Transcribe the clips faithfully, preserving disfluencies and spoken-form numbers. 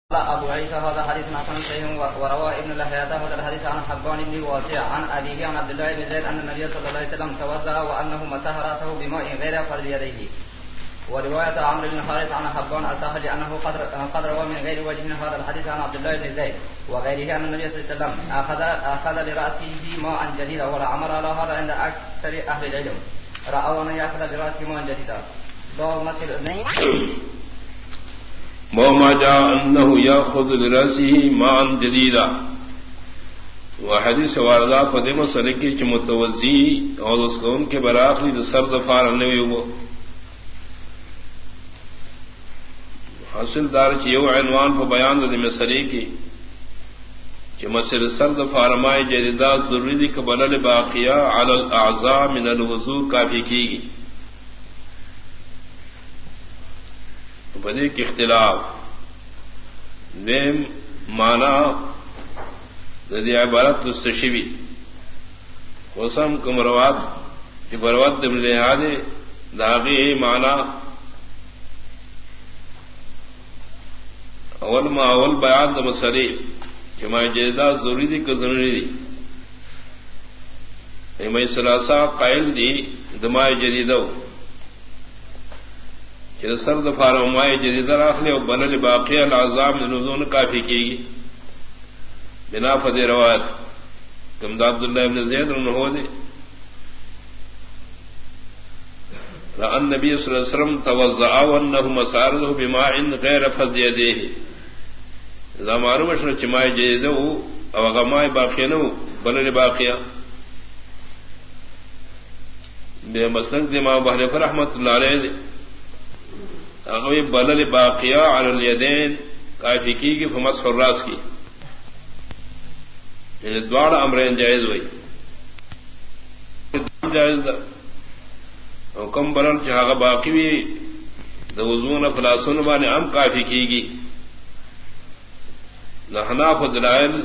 أبو عيسى هذا حديث حسن صحيح وروى ابن لهيعة هذا الحديث عن حبان بن واسع عن أبيه عن عبد الله بن زيد أن النبي صلى الله عليه وسلم توضأ وأنه مسح رأسه بماء غير فرد يديه. ورواية عمرو بن حارث عن حبان أصح لأنه قد روى من غير وجه هذا الحديث عن عبد الله بن زيد وغيره أن النبي صلى الله عليه وسلم أخذ أخذ لرأسه ماء جديدا والعمل على هذا عند أكثر أهل العلم رأوا أن يأخذ لرأسه ماء جديدا. باب مسح الأذنين ما جاء أنه يأخذ لرأسه ماء جديدا وحدیث واردہ فدیم سلکی چ متوزی اور اس کو ان کے براخری سرد فارنے وہ حاصل دار چیو عنوان پر بیان دے میں سلیکی کہ مسر سرد فارمائے جدیدہ ضروری دی قبل باقیہ علی الاعضاء من الوضوء کافی کی گی بدی کے اختلاف نیم مانا ردی عبارت مستشبی وسم کمروات کی بروت دم لحاظ داغی مانا اول ما اول بیان دم سری کہ میں جیدہ ضروری دی کہ ضروری دی میں سلاسا قائل دی دمائی جدیدو سرد فارمائے جدید راخلے اور بنل باقی العظام نزون کافی کی گی بنا فد روایت کمد عبداللہ ابن زید انہو دے رأى النبي صلی اللہ علیہ وسلم توضعا وانہو مسارده بماء غیر فد یدیہ اذا معلوم اشنا چمائے جدیدو او غمائے باقیانو بنل باقیہ بے مسلک دی ماں بحنیف رحمت اللہ علیہ دے اغوی بلل باقیہ علی الیدین کافی کی گی فمسح الراس کی یعنی دوار امرین جائز ہوئی جائز دا حکم بلل چاہا باقی بھی دوزون فلاسون بانے ام کافی کی گی نحناف دلائل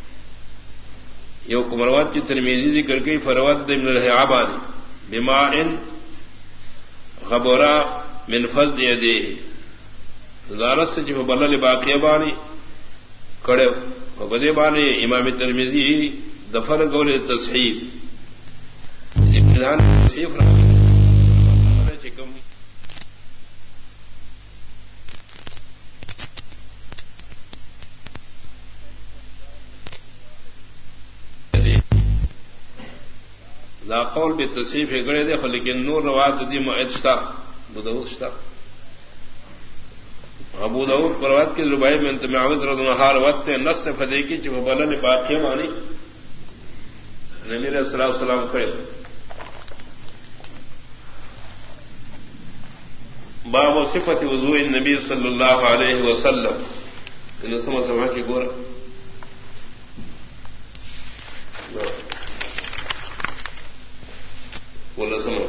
یو کمروت کی ترمیزی ذکر کی فروت من الحیابانی بمائن غبورا من فضل یدیہ زارت سے جو بلل باقیہ بانی کڑے بدے بانی امام ترمذی دفن قول تصحیح ابتدان تصحیح چکم لا قول بالتصحیح گڑے دے لیکن نور روایت دی معتشتا ابو داؤد شتا ابو داؤد پروات کی ربائی میں انتم عوض رضو نہار وقت نص فدے کی چھ بلن باقیہ مانی نبی علیہ الصلوۃ والسلام کرے باب صفت وضوء النبی صلی اللہ علیہ وسلم ان سما سما کی گور ولا سما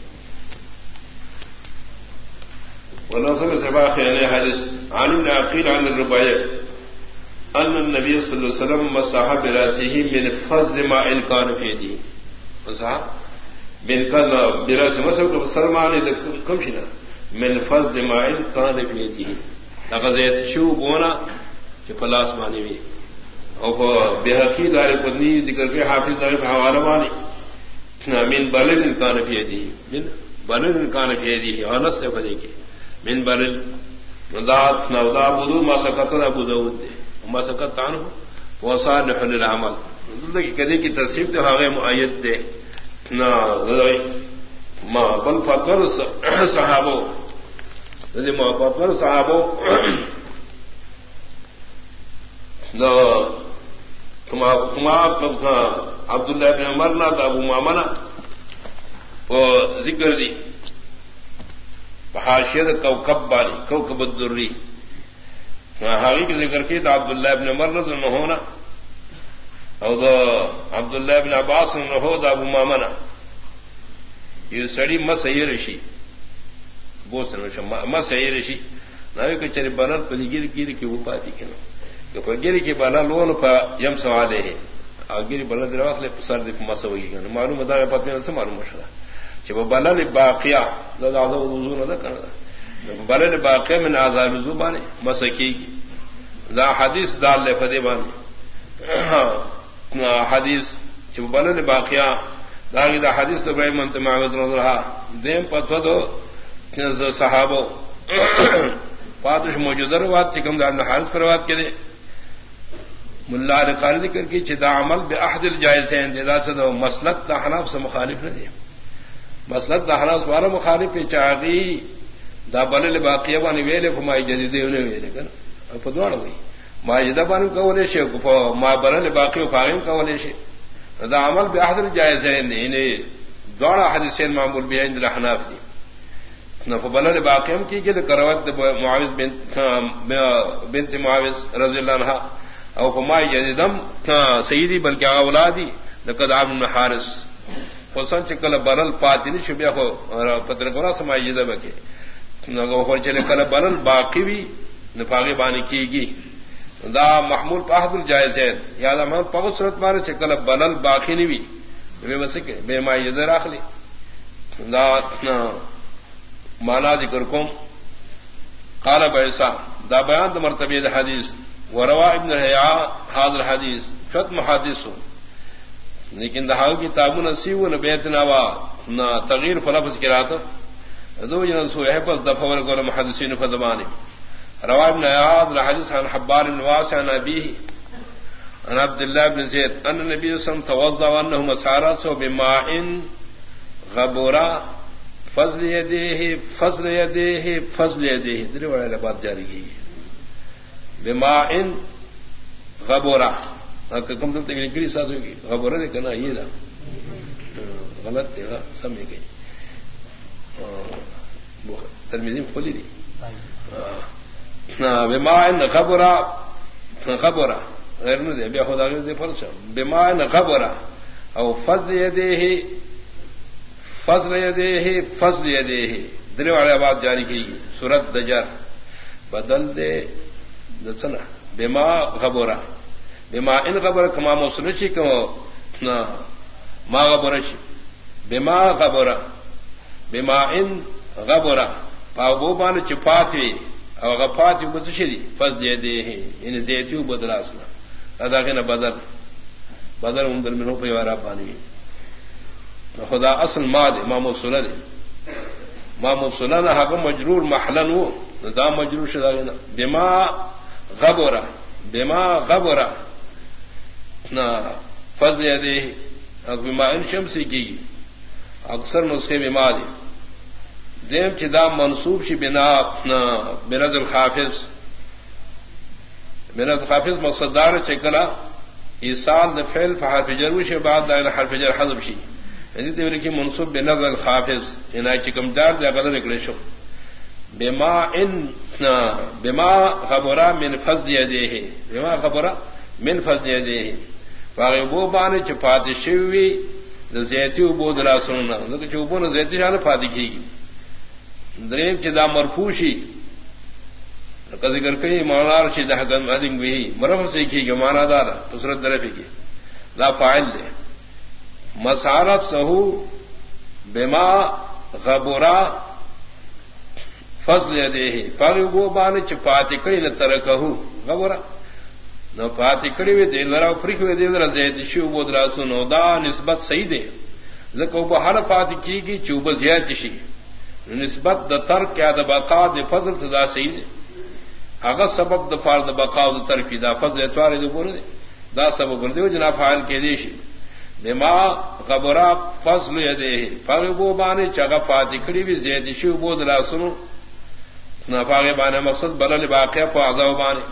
ونظم سباق عن حديث عن ابن عقيل عن الربيع أن النبي صلى الله عليه وسلم مسح برأسه من فضل ما إن كان في يده مسح من كان برأسه مسح بسرمان كم شنا من فضل ما إن كان في يده لقد شو بونا فلاس مانی بھی اور بحقی دار قدنی ذکر کے حافظ دار حوالہ مانی من بلل إن كان في يده من بلل إن كان في يده ونص فدی کے من برل ندات نودا بدو ما سکت ابو داؤد دے ما سکت عنہ وصار لحل العمل کہ کدی کی تصریف دے ہاغے مؤید دے نا غوی ما بل فقر صحابو ندی ما فقر صحابو نا کما کما عبداللہ بن عمر نا ابو مامنا وہ ذکر دی حاشیہ کوكب بانی کوكب الدری حاوی کے ذکر کی تو عبداللہ ابن عمر رضی اللہ عنہ اور عبداللہ ابن عباس رضی اللہ عنہ ابو مامنا یہ سڑی مسحی رشی بوس مسحی رشی ناوی کہ چری بنت پہ گر گر کی وہ پاتی کنا کہ پہ گر کی بنا لون پہ یم سوالے ہے گری بنا در واخلے سر دی مسا ہوئی کنا معلوم دا پتہ سے معلوم مشرا کہ وہ بلل باقیہ دا وضو نہ کرنا بلل باقیہ من اعضاء الوضو بانے مسکی دا حدیث دال لے فدیبان حدیث چب بلل باقیہ داغی دا حدیث تو ابراہیم انت معاوض رضی اللہ دیم پتو دو صحابو پادش موجودہ روات چکم دا ابن حارث پر روات کے دے ملا علی قاری ذکر کی چدا عمل بے احد الجائزین دے دا سے دو مسلک دا حناف سے مخالف نہ دے مسلک دا حناف سوارا مخالف چاہی دا بلل باقیہ بانی ویلے فمائی جدیدے انہیں ویلے کر پدوڑ ہوئی ما جدہ بانی کولے شے ما بلل باقیہ فاغیم کولے شے دا عمل بے احد الجائزین دے انہیں دوڑا حدیثین معمول بے عند الحناف دی فبلل باقیم کی کہ کروت معاوض بنت بنت معاوض رضی اللہ عنہ او فمائی جدیدم سیدی بلکہ اولادی لقد عام بن حارث فسن چکل بلل پاتنی شبیہ کو پترکورا سمائی جدہ بکے نگو چلے کل بلل باقی بھی نفاقی بانی کی گی دا محمول پاہد الجائزین یاد محمد پاہد صورت مارے چکل بلل باقی نہیں بھی بے مسکے بے مائی جدہ راخلی دا مانا ذکر کم قال بیسا دا بیان دا مرتبی دا حدیث وروا ابن الحیاء حاضر حدیث شت محادث لیکن دہاو کی تابو نصیب نبیتنا و تغییر فلفظ کی رات دو جنن سو ہے پس دفور کو محدثین فدمانی روا ابن الحیاء الحدیث عن حبار بن واسع عن ابيه عن عبد الله بن زيد ان النبي صلى الله عليه وسلم توضا وانه مسارس بماء غبورا فضل يديه فضل يديه فضل يديه دری والے بات جاری کی بماء غبورا کم تو انگریزی ساتھ ہوگی غبورا دے کنا یہ دا غلط ہے سمجھ گئی ترمذی کھولی دی بماء غبورا غبورا غیر نہ دے بے خدا دے فرض بماء غبورا او فضل يديه فضل يديه فضل يديه دری والے بات جاری کی سورۃ دجر بدل دے دسنا بما غبورا بما ان غبر کما موصلشی کو نا ما غبرش بما غبورا بما ان غبورا پاو بان چپاتی او غفاتی بتشری فضل يديه ان زیتو بدلاسنا ادا کہ نہ بدل بدل ان در منو پیوارا پانی خدا اصل ما دے امام السنن امام السنن حق مجرور محلن و دا مجرور شدا بما غبرا بما غبرا نا فضل يديه بما ان شمسی کی اکثر نسخے بما دے دیم چدا منصوب شی بنا بنظر الخافض بنظر الخافض مصدر چکلا ایصال فعل فحرف جر شی بعد دا حرف جر حذف شی حدیث ہے کہ منصوب بنظر الخافض ان چکم دار دا غلط نکلے شو بما ان بما خبر من فضل يديه بما خبر من فضل يديه فغيبو بان چپات شوی زیتی وبو درا سننا کہ چوبو نہ زیتی جان فادی کی دریم چدا مرفوشی کا ذکر کئی مولانا رشید حقن ادنگ بھی مرف سے کی کہ مانا دار دوسرا طرف کی لا فاعل دے مسارت سہو بما غبرا فضل يديه فغيبو بان چپات کڑی نہ ترکہو غبرا نو پاتی کڑی وی دے لرا فریق وی دے لرا زید شو بود را سنو دا نسبت صحیح دے زکو بہ ہر پاتی کی کی چوب زیاد شی نسبت د ترک یا د بقا د فضل تدا صحیح دے اگر سبب د فار د بقا د ترک دا فضل اتوار دے بور دے دا سبب گر دے جنا فاعل کے دی شی بما غبرا فضل يديه فغبو بانے چگا پاتی کڑی وی زید شو بود را سنو نہ پاگے بانے مقصد بلل باقیہ فاضا بانے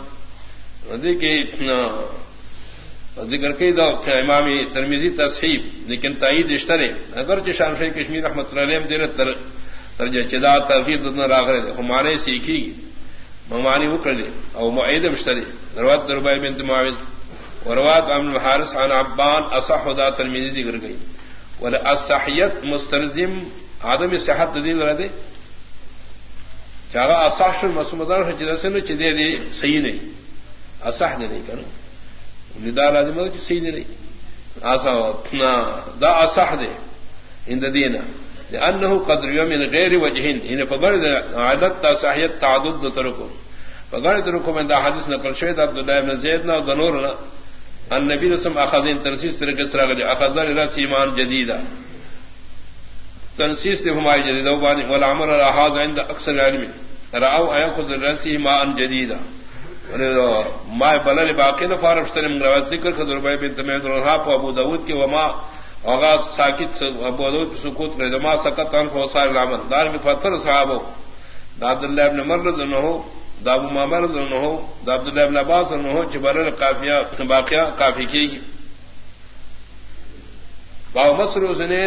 ذکر کئی دا امام ترمذی تصحیح لیکن تائید اشترے اگر جو شام شاہ کشمیر رحمۃ اللہ علیہ دیر ترجہ چدا ترغیب دن راغرے ہمارے سیکھی ممانی وہ کر لے او معید اشترے روات دربائی بنت معاوض وروات امن الحارث عن عبان اصح دا ترمذی ذکر گئی ولا اصحیت مستلزم عدم صحت دلیل رہے چاہا اصح مسمدار جلسے نے چدے دے صحیح نہیں اصح نہیں کرو ندا لازم ہے کہ صحیح نہیں آسا دا اصح دے ان دینا لانه قدر يوم من غیر وجه ان فبر عادت صحیحت تعدد ترکو فغانت رکو میں دا حدیث نقل شوید عبداللہ ابن زیدنا و دنورنا النبی رسم اخذین تنسیس طریقے سراغ جا اخذان رس ایمان جدیدہ تنسیس تے ہمائی جدیدہ وبانی والعمر راحاظ عند اکثر علمی رعو ایخذ رسی ایمان جدیدہ ماء بلل باقی نفارف سلم روایت ذکر خضر بائی بنت محمد رنحاپ و ابو داود کی وما آغاز ساکت ابو داود سکوت کرے دما سکت انف و سائر العمل دار میں فتر صحابو دا عبداللہ ابن مرد انہو دا ابو مامرد انہو دا عبداللہ ابن عباس انہو چبرر قافیہ باقیہ کافی کی گی باو مصر حسنین